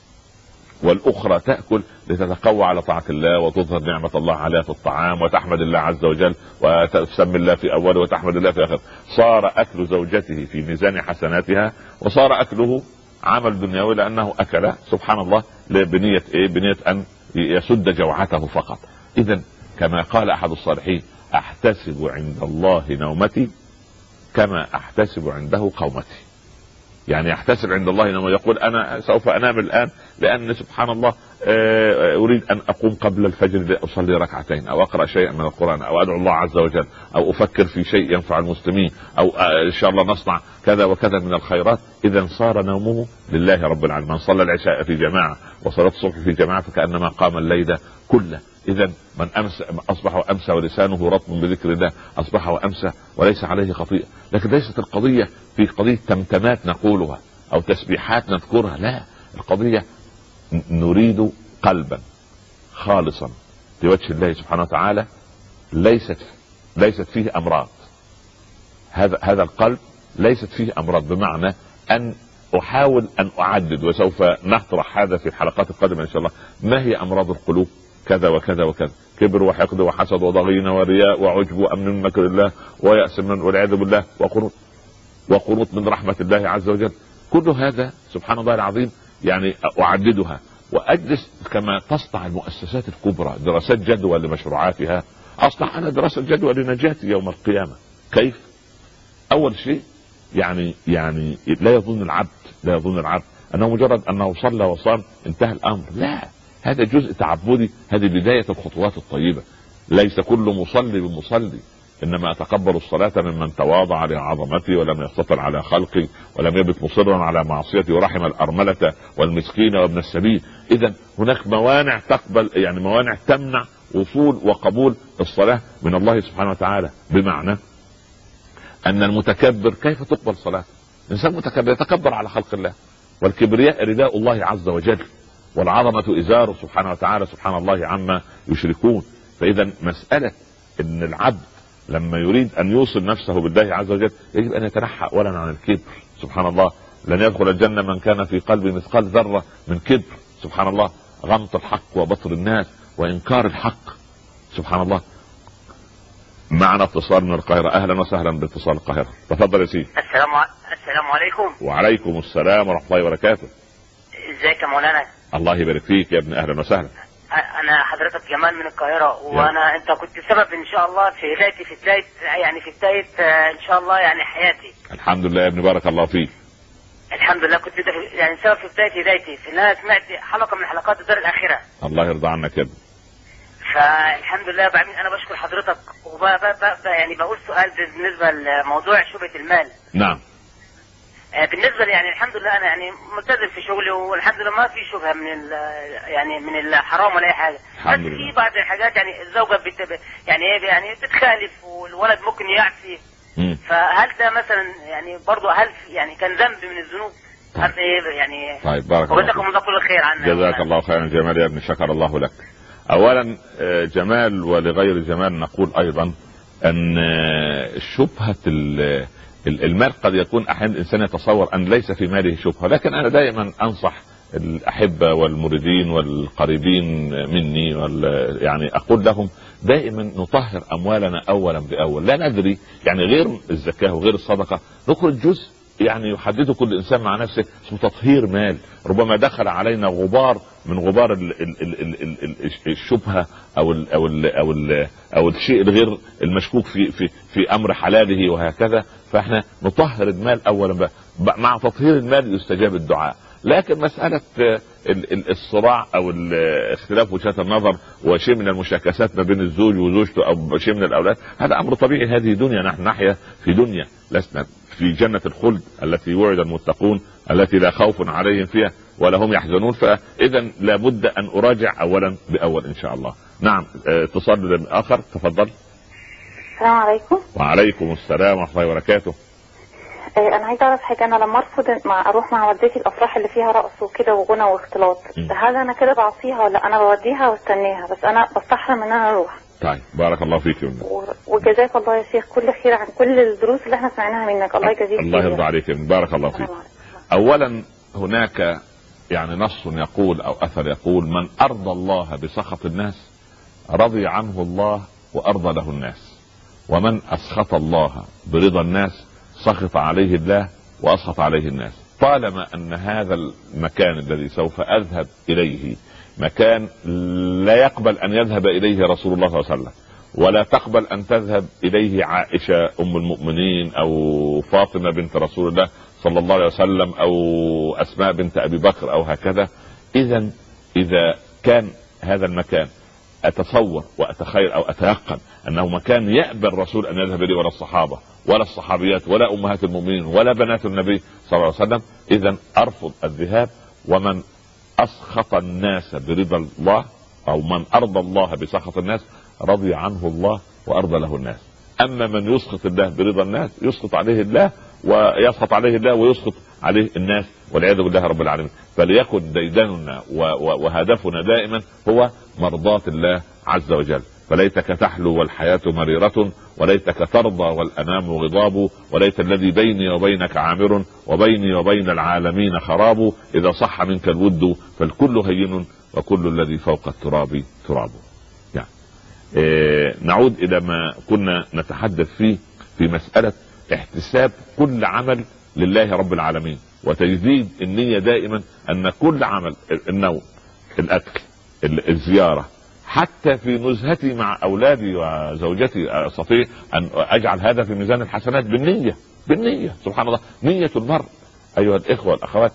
والاخرى تأكل لتتقوى على طاعة الله وتظهر نعمة الله عليها في الطعام وتحمد الله عز وجل وتسمي الله في اوله وتحمد الله في اخره. صار اكل زوجته في ميزان حسناتها، وصار اكله عمل دنيوي لانه اكل سبحان الله بنية ايه؟ بنية ان يسد جوعته فقط. اذا كما قال احد الصالحين: احتسب عند الله نومتي كما احتسب عنده قومتي. يعني يحتسب عند الله نومه، يقول انا سوف انام الان لان سبحان الله اريد ان اقوم قبل الفجر لاصلي ركعتين او اقرا شيئا من القران او ادعو الله عز وجل او افكر في شيء ينفع المسلمين او ان شاء الله نصنع كذا وكذا من الخيرات. اذا صار نومه لله رب العالمين. من صلى العشاء في جماعه وصلاه الصبح في جماعه فكانما قام الليل كله. اذا من امس اصبح وامسى ولسانه رطب بذكر الله اصبح وامسى وليس عليه خطيئه. لكن ليست القضيه في قضيه تمتمات نقولها او تسبيحات نذكرها، لا، القضيه نريد قلبا خالصا لوجه الله سبحانه وتعالى ليست ليست فيه امراض. هذا هذا القلب ليست فيه امراض، بمعنى ان احاول ان اعدد، وسوف نطرح هذا في الحلقات القادمه ان شاء الله. ما هي امراض القلوب؟ كذا وكذا وكذا: كبر وحقد وحسد وضغينه ورياء وعجب وامن من مكر الله ويأس من والعياذ بالله وقنوط وقنوط من رحمه الله عز وجل. كل هذا سبحان الله العظيم يعني اعددها واجلس كما تصنع المؤسسات الكبرى دراسات جدوى لمشروعاتها. اصنع انا دراسه جدوى لنجاتي يوم القيامه. كيف؟ اول شيء يعني يعني لا يظن العبد لا يظن العبد انه مجرد انه صلى وصام انتهى الامر، لا، هذا جزء تعبدي، هذه بدايه الخطوات الطيبه. ليس كل مصلي بمصلي، انما اتقبل الصلاه ممن تواضع لعظمتي ولم يستطر على خلقي ولم يبت مصرا على معصيتي ورحم الارمله والمسكين وابن السبيل. اذا هناك موانع تقبل، يعني موانع تمنع وصول وقبول الصلاه من الله سبحانه وتعالى. بمعنى ان المتكبر كيف تقبل صلاته؟ الانسان متكبر يتكبر على خلق الله، والكبرياء رداء الله عز وجل، والعظمه ازاره سبحانه وتعالى، سبحان الله عما يشركون. فاذا مساله ان العبد لما يريد ان يوصل نفسه بالله عز وجل يجب ان يتنحى اولا عن الكبر. سبحان الله، لن يدخل الجنه من كان في قلبه مثقال ذره من كبر. سبحان الله، غمط الحق وبطر الناس وانكار الحق. سبحان الله. معنا اتصال من القاهره. اهلا وسهلا باتصال القاهره، تفضل يا سيدي. السلام ع... السلام عليكم. وعليكم السلام ورحمه الله وبركاته. ازيك يا مولانا؟ الله يبارك فيك يا ابن، اهلا وسهلا. انا حضرتك جمال من القاهره، وانا انت كنت سبب ان شاء الله في هدايتي في بدايه يعني في بدايه ان شاء الله يعني حياتي. الحمد لله يا ابن، بارك الله فيك. الحمد لله، كنت يعني سبب في بدايه هدايتي في ان انا سمعت حلقه من حلقات الدار الاخره. الله يرضى عنك يا ابن. فالحمد لله بعمل انا بشكر حضرتك، وب يعني بقول سؤال بالنسبه لموضوع شبهه المال. نعم. بالنسبه لي يعني الحمد لله انا يعني ملتزم في شغلي، والحمد لله ما في شبهه من يعني من الحرام ولا اي حاجه. بس في بعض الحاجات يعني الزوجه بت يعني ايه يعني بتخالف، والولد ممكن يعصي. فهل ده مثلا يعني برضه هل يعني كان ذنب من الذنوب؟ طيب. هل ايه يعني؟ طيب بارك الله فيك. وجزاكم الله كل خير عنا. جزاك الله خيرا جمال يا ابن، شكر الله لك. اولا جمال ولغير جمال نقول ايضا ان شبهه المال قد يكون احيانا الانسان يتصور ان ليس في ماله شبهه، لكن انا دائما انصح الاحبه والمريدين والقريبين مني يعني اقول لهم دائما نطهر اموالنا اولا باول. لا ندري يعني غير الزكاه وغير الصدقه نخرج جزء يعني يحدده كل انسان مع نفسه اسمه تطهير مال. ربما دخل علينا غبار من غبار ال ال ال ال ال الشبهه او ال او ال او ال او الشيء الغير المشكوك في في في امر حلاله وهكذا. فاحنا نطهر المال اولا بقى. مع تطهير المال يستجاب الدعاء. لكن مساله الصراع او اختلاف وجهات النظر وشيء من المشاكسات ما بين الزوج وزوجته او شيء من الاولاد، هذا امر طبيعي. هذه دنيا، نحن نحيا في دنيا، لسنا في جنه الخلد التي وعد المتقون التي لا خوف عليهم فيها ولا هم يحزنون. فاذا لابد ان اراجع اولا باول ان شاء الله. نعم، اتصال اخر، تفضل. السلام عليكم. وعليكم السلام ورحمه الله وبركاته. انا عايزه اعرف حاجه. انا لما ارفض مع اروح مع والدتي الافراح اللي فيها رقص وكده وغنى واختلاط، هل انا كده بعصيها ولا انا بوديها واستنيها؟ بس انا بستحرم ان انا اروح. طيب، بارك الله فيك يا وجزاك الله يا شيخ كل خير عن كل الدروس اللي احنا سمعناها منك. الله يجزيك. الله يرضى عليك يا بارك الله فيك. اولا هناك يعني نص يقول او اثر يقول: من ارضى الله بسخط الناس رضي عنه الله وارضى له الناس، ومن اسخط الله برضا الناس سخط عليه الله واسخط عليه الناس. طالما ان هذا المكان الذي سوف اذهب اليه مكان لا يقبل ان يذهب اليه رسول الله صلى الله عليه وسلم، ولا تقبل ان تذهب اليه عائشة ام المؤمنين او فاطمة بنت رسول الله صلى الله عليه وسلم او اسماء بنت ابي بكر او هكذا، اذا اذا كان هذا المكان اتصور واتخيل او اتيقن انه مكان يأبى الرسول ان يذهب اليه، ولا الصحابة ولا الصحابيات ولا امهات المؤمنين ولا بنات النبي صلى الله عليه وسلم، اذا ارفض الذهاب. ومن اسخط الناس برضا الله او من ارضى الله بسخط الناس رضي عنه الله وارضى له الناس. اما من يسخط الله برضا الناس يسخط عليه الله ويسخط عليه الله ويسخط عليه الناس والعياذ بالله رب العالمين. فليكن ديدننا وهدفنا دائما هو مرضاة الله عز وجل. فليتك تحلو والحياة مريرة، وليتك ترضى والأنام غضاب، وليت الذي بيني وبينك عامر، وبيني وبين العالمين خراب، إذا صح منك الود فالكل هين، وكل الذي فوق التراب تراب. يعني إيه، نعود إلى ما كنا نتحدث فيه في مسألة احتساب كل عمل لله رب العالمين، وتجديد النية دائما أن كل عمل، النوم، الأكل، الزيارة، حتى في نزهتي مع أولادي وزوجتي أستطيع أن أجعل هذا في ميزان الحسنات بالنية. بالنية سبحان الله، نية المرء أيها الإخوة والأخوات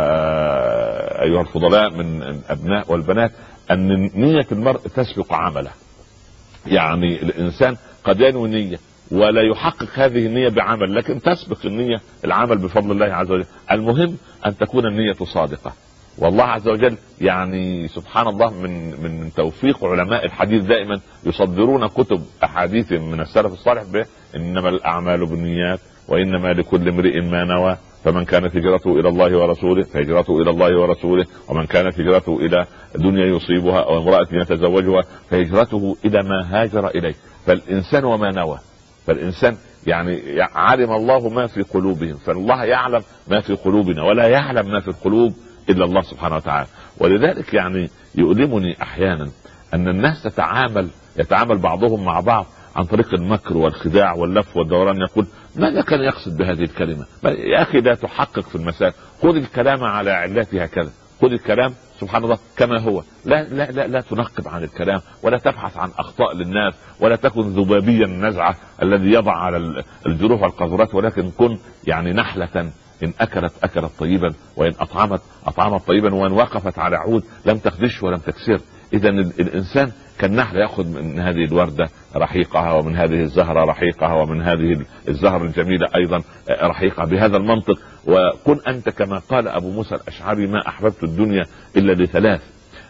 وأيها الفضلاء من الأبناء والبنات، أن نية المرء تسبق عمله. يعني الإنسان قد ينوي نية ولا يحقق هذه النية بعمل، لكن تسبق النية العمل بفضل الله عز وجل. المهم أن تكون النية صادقة. والله عز وجل يعني سبحان الله من من توفيق علماء الحديث دائما يصدرون كتب احاديث من السلف الصالح به: انما الاعمال بالنيات وانما لكل امرئ ما نوى، فمن كانت هجرته الى الله ورسوله فهجرته الى الله ورسوله، ومن كانت هجرته الى دنيا يصيبها او امرأة يتزوجها فهجرته الى ما هاجر اليه. فالانسان وما نوى، فالانسان يعني علم الله ما في قلوبهم، فالله يعلم ما في قلوبنا ولا يعلم ما في القلوب إلا الله سبحانه وتعالى. ولذلك يعني يؤلمني أحيانا أن الناس تتعامل يتعامل بعضهم مع بعض عن طريق المكر والخداع واللف والدوران. يقول: ماذا كان يقصد بهذه الكلمة؟ يا أخي لا تحقق في المسائل، خذ الكلام على علته هكذا، خذ الكلام سبحان الله كما هو، لا لا لا, لا تنقب عن الكلام ولا تبحث عن أخطاء للناس، ولا تكن ذبابيا النزعة الذي يضع على الجروح والقذرات، ولكن كن يعني نحلة إن أكلت أكلت طيبا، وإن أطعمت أطعمت طيبا، وإن وقفت على عود لم تخدش ولم تكسر. إذا الإنسان كالنحل يأخذ من هذه الوردة رحيقها، ومن هذه الزهرة رحيقها، ومن هذه الزهرة الجميلة أيضا رحيقها، بهذا المنطق. وكن أنت كما قال أبو موسى الأشعري: ما أحببت الدنيا إلا لثلاث: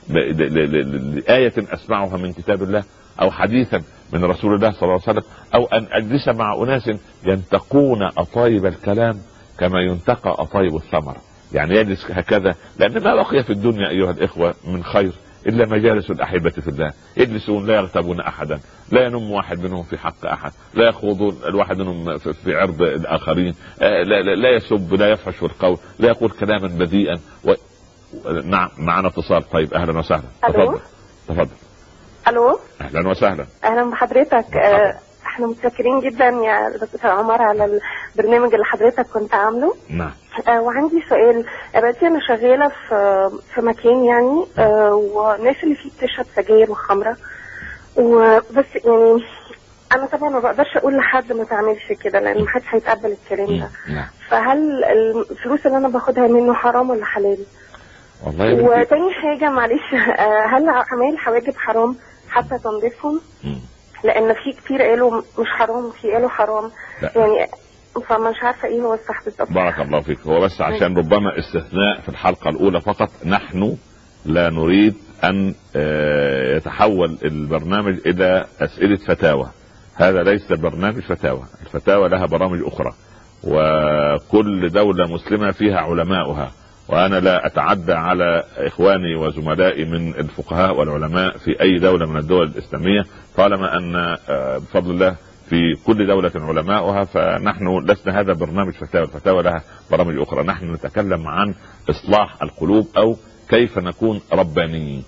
لآية أسمعها من كتاب الله، أو حديثا من رسول الله صلى الله عليه وسلم، أو أن أجلس مع أناس ينتقون أطايب الكلام كما ينتقى أطايب الثمر. يعني يجلس هكذا، لأن ما بقي في الدنيا أيها الإخوة من خير إلا مجالس الأحبة في الله. يجلسون لا يغتابون أحدا، لا ينم واحد منهم في حق أحد، لا يخوضون الواحد منهم في عرض الآخرين، لا, لا, لا يسب، لا يفحش في القول، لا يقول كلاما بذيئا. و... نعم معنا اتصال. طيب أهلا وسهلا. تفضل تفضل. ألو أهلا وسهلا. أهلا بحضرتك. أه احنا متشكرين جدا يا دكتور عمر على البرنامج اللي حضرتك كنت عامله. نعم. آه وعندي سؤال. دلوقتي انا شغاله في في مكان يعني آه والناس اللي فيه بتشرب سجاير وخمره، وبس يعني انا طبعا ما بقدرش اقول لحد ما تعملش كده لان محدش هيتقبل الكلام ده. نعم. فهل الفلوس اللي انا باخدها منه حرام ولا حلال؟ والله وتاني حاجه معلش، هل عمال الحواجب حرام حتى تنظيفهم؟ لان في كتير قالوا مش حرام، في قالوا حرام. لا. يعني فمش عارفه ايه هو الصح بالظبط. بارك الله فيك. هو بس عشان ربما استثناء في الحلقه الاولى فقط، نحن لا نريد ان يتحول البرنامج الى اسئله فتاوى. هذا ليس برنامج فتاوى، الفتاوى لها برامج اخرى، وكل دوله مسلمه فيها علماؤها، وانا لا اتعدى على اخواني وزملائي من الفقهاء والعلماء في اي دوله من الدول الاسلاميه، طالما ان بفضل الله في كل دولة علماؤها، فنحن لسنا هذا برنامج فتاوى، الفتاوى لها برامج أخرى. نحن نتكلم عن إصلاح القلوب أو كيف نكون ربانيين.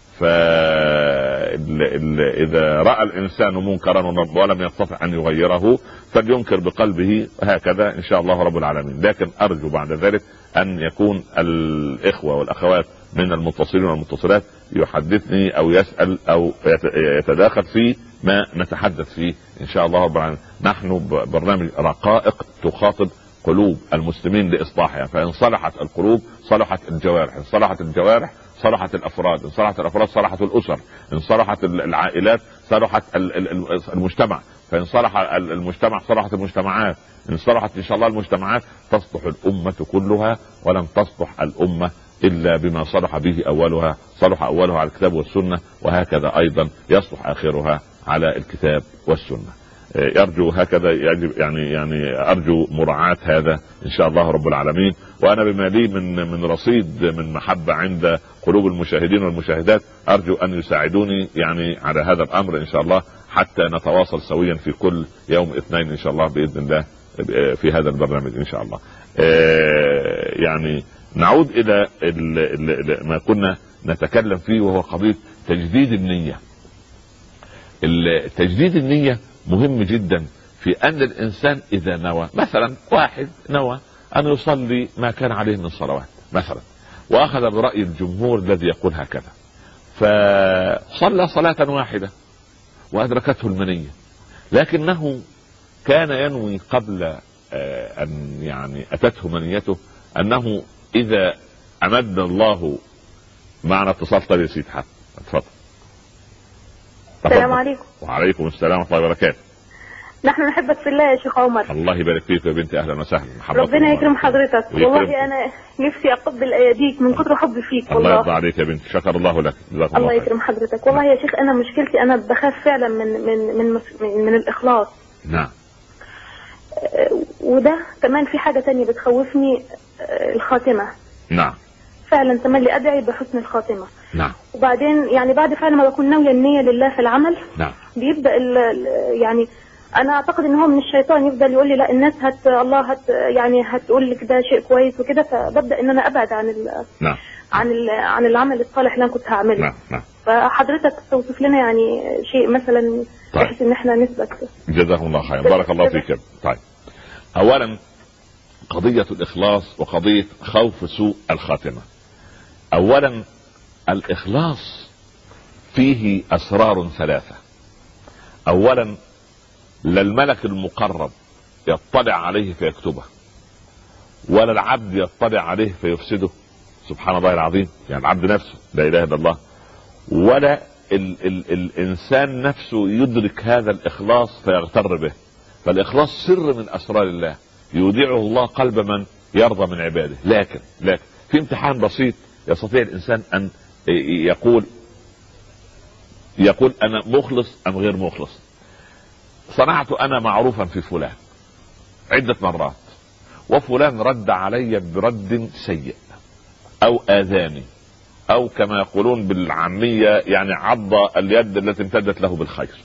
فإذا رأى الإنسان منكرا ولم يستطع أن يغيره فلينكر بقلبه، هكذا إن شاء الله رب العالمين. لكن أرجو بعد ذلك أن يكون الإخوة والأخوات من المتصلين والمتصلات يحدثني أو يسأل أو يتداخل في ما نتحدث فيه إن شاء الله رب العالمين. نحن برنامج رقائق تخاطب قلوب المسلمين لإصلاحها، فإن صلحت القلوب صلحت الجوارح، إن صلحت الجوارح صلحت الأفراد، إن صلحت الأفراد صلحت الأسر، إن صلحت العائلات صلحت المجتمع، فإن صلح المجتمع صلحت المجتمعات، إن صلحت إن شاء الله المجتمعات تصلح الأمة كلها، ولن تصلح الأمة إلا بما صلح به أولها. صلح أولها على الكتاب والسنة، وهكذا أيضا يصلح آخرها على الكتاب والسنة. يرجو هكذا يجب يعني يعني أرجو مراعاة هذا إن شاء الله رب العالمين. وأنا بما لي من من رصيد من محبة عند قلوب المشاهدين والمشاهدات أرجو أن يساعدوني يعني على هذا الأمر إن شاء الله، حتى نتواصل سويا في كل يوم اثنين إن شاء الله بإذن الله في هذا البرنامج إن شاء الله. يعني نعود إلى ما كنا نتكلم فيه، وهو قضية تجديد النية. تجديد النية مهم جدا في أن الإنسان إذا نوى، مثلا واحد نوى أن يصلي ما كان عليه من صلوات مثلا، وأخذ برأي الجمهور الذي يقول هكذا، فصلى صلاة واحدة وأدركته المنية، لكنه كان ينوي قبل أن يعني أتته منيته أنه إذا أمد الله معنا اتصال. طيب يا سيدي حق اتفضل. السلام عليكم. وعليكم السلام ورحمة الله وبركاته. نحن نحبك في الله يا شيخ عمر. الله يبارك فيك يا بنتي، اهلا وسهلا. ربنا يكرم حضرتك. والله انا نفسي اقبل ايديك من كتر حبي فيك والله. الله يرضى عليك يا بنتي، شكر الله لك. الله, الله يكرم حضرتك. والله يا شيخ انا مشكلتي انا بخاف فعلا من من من من, من الاخلاص. نعم. وده كمان في حاجة تانية بتخوفني، الخاتمة. نعم. فعلا تملي ادعي بحسن الخاتمة. نعم. وبعدين يعني بعد فعلا ما بكون ناوية النية لله في العمل. نعم. بيبدأ يعني انا اعتقد ان هو من الشيطان يفضل يقول لي لا الناس هت الله هت يعني هتقول لك ده شيء كويس وكده، فببدأ ان انا ابعد عن ال نعم. عن ال عن العمل الصالح اللي انا كنت هعمله. نعم. نعم. فحضرتك توصف لنا يعني شيء مثلا بحيث ان احنا نثبت. جزاكم الله خير، بارك الله فيك. طيب اولا قضية الاخلاص وقضية خوف سوء الخاتمة. اولا الاخلاص فيه اسرار ثلاثة. اولا لا الملك المقرب يطلع عليه فيكتبه، ولا العبد يطلع عليه فيفسده سبحان الله العظيم، يعني العبد نفسه لا اله الا الله، ولا ال ال الانسان نفسه يدرك هذا الاخلاص فيغتر به. فالاخلاص سر من اسرار الله يودعه الله قلب من يرضى من عباده. لكن لكن في امتحان بسيط يستطيع الانسان ان يقول يقول انا مخلص ام غير مخلص. صنعت انا معروفا في فلان عدة مرات، وفلان رد علي برد سيء او اذاني، او كما يقولون بالعامية يعني عض اليد التي امتدت له بالخير،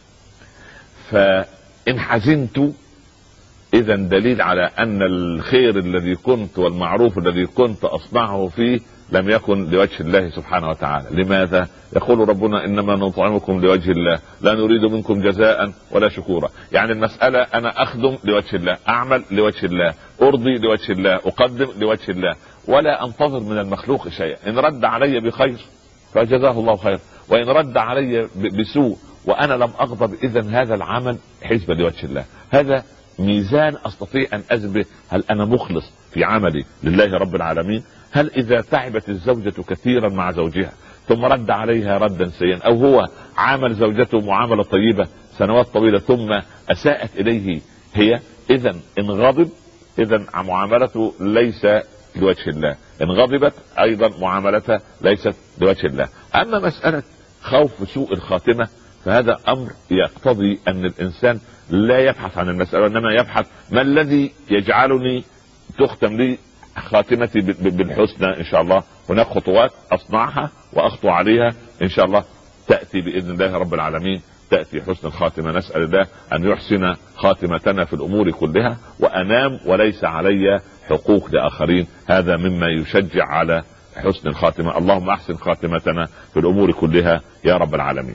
فان حزنت اذا دليل على ان الخير الذي كنت والمعروف الذي كنت اصنعه فيه لم يكن لوجه الله سبحانه وتعالى. لماذا؟ يقول ربنا انما نطعمكم لوجه الله لا نريد منكم جزاء ولا شكورا. يعني المسألة انا اخدم لوجه الله، اعمل لوجه الله، ارضي لوجه الله، اقدم لوجه الله، ولا انتظر من المخلوق شيئا. ان رد علي بخير فجزاه الله خير، وان رد علي بسوء وانا لم اغضب، اذا هذا العمل حسبة لوجه الله. هذا ميزان استطيع ان ازن به. هل انا مخلص في عملي لله رب العالمين؟ هل اذا تعبت الزوجة كثيرا مع زوجها ثم رد عليها ردا سيئا، او هو عامل زوجته معاملة طيبة سنوات طويلة ثم اساءت اليه هي، اذا ان غضب اذا معاملته ليس لوجه الله، ان غضبت ايضا معاملتها ليست لوجه الله. اما مسألة خوف سوء الخاتمة فهذا امر يقتضي ان الانسان لا يبحث عن المسألة، انما يبحث ما الذي يجعلني تختم لي خاتمتي بالحسنى ان شاء الله. هناك خطوات اصنعها واخطو عليها ان شاء الله، تأتي باذن الله رب العالمين، تأتي حسن الخاتمة. نسأل الله ان يحسن خاتمتنا في الامور كلها، وانام وليس علي حقوق لاخرين، هذا مما يشجع على حسن الخاتمة. اللهم احسن خاتمتنا في الامور كلها يا رب العالمين.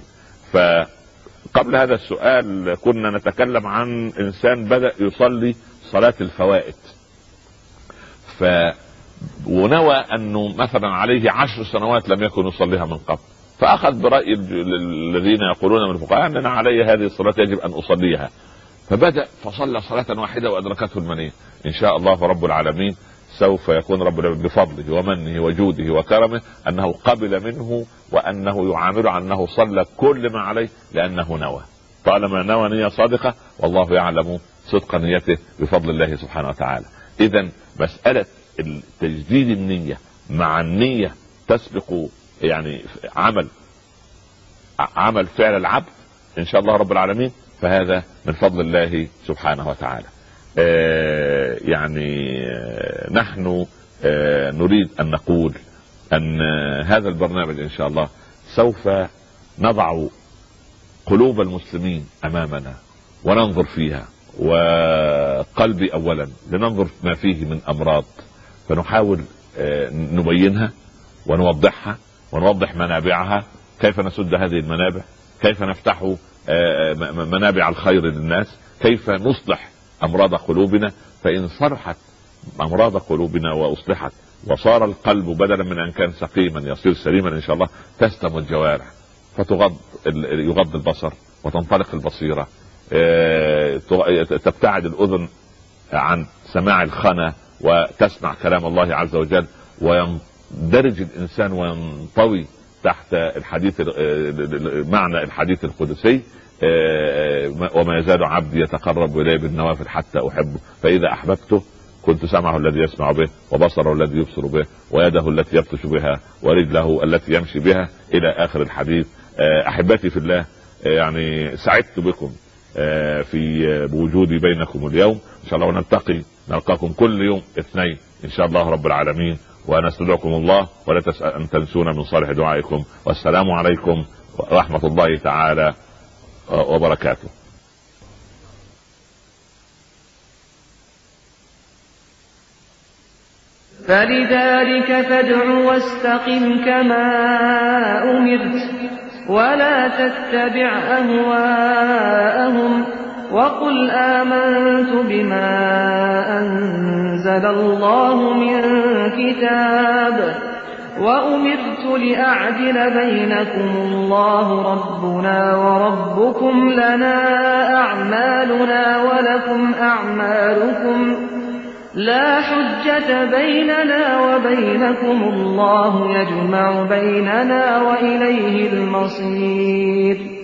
فقبل هذا السؤال كنا نتكلم عن انسان بدأ يصلي صلاة الفوائد، ف ونوى انه مثلا عليه عشر سنوات لم يكن يصليها من قبل، فاخذ برأي الذين يقولون من الفقهاء اننا علي هذه الصلاة يجب ان اصليها، فبدأ فصلى صلاة واحدة وادركته المنية. ان شاء الله رب العالمين سوف يكون رب العالمين بفضله ومنه وجوده وكرمه انه قبل منه، وانه يعامله انه صلى كل ما عليه لانه نوى. طالما نوى نية صادقة والله يعلم صدق نيته بفضل الله سبحانه وتعالى. اذا مسألة تجديد النية مع النية تسبق يعني عمل عمل فعل العبد ان شاء الله رب العالمين، فهذا من فضل الله سبحانه وتعالى. آه يعني آه نحن آه نريد ان نقول ان آه هذا البرنامج ان شاء الله سوف نضع قلوب المسلمين امامنا وننظر فيها، وقلبي اولا لننظر ما فيه من امراض، فنحاول آه نبينها ونوضحها ونوضح منابعها، كيف نسد هذه المنابع، كيف نفتح آه منابع الخير للناس، كيف نصلح امراض قلوبنا. فان صلحت امراض قلوبنا واصلحت وصار القلب بدلا من ان كان سقيما يصير سليما ان شاء الله، تسلم الجوارح فتغض يغض البصر وتنطلق البصيرة، تبتعد الاذن عن سماع الخنا وتسمع كلام الله عز وجل، ويندرج الانسان وينطوي تحت الحديث معنى الحديث القدسي: وما يزال عبدي يتقرب الي بالنوافل حتى احبه، فاذا احببته كنت سمعه الذي يسمع به، وبصره الذي يبصر به، ويده التي يبطش بها، ورجله التي يمشي بها، الى اخر الحديث. احبتي في الله، يعني سعدت بكم في بوجودي بينكم اليوم ان شاء الله، ونلتقي نلقاكم كل يوم اثنين ان شاء الله رب العالمين، ونستودعكم الله، ولا تسأل ان تنسونا من صالح دعائكم، والسلام عليكم ورحمة الله تعالى وبركاته. فلذلك فادع واستقم كما أمرت، ولا تتبع أهواءهم، وقل آمنت بما أنزل الله من كتاب، وأمرت لأعدل بينكم الله ربنا وربكم، لنا أعمالنا ولكم أعمالكم، لا حجة بيننا وبينكم، الله يجمع بيننا وإليه المصير.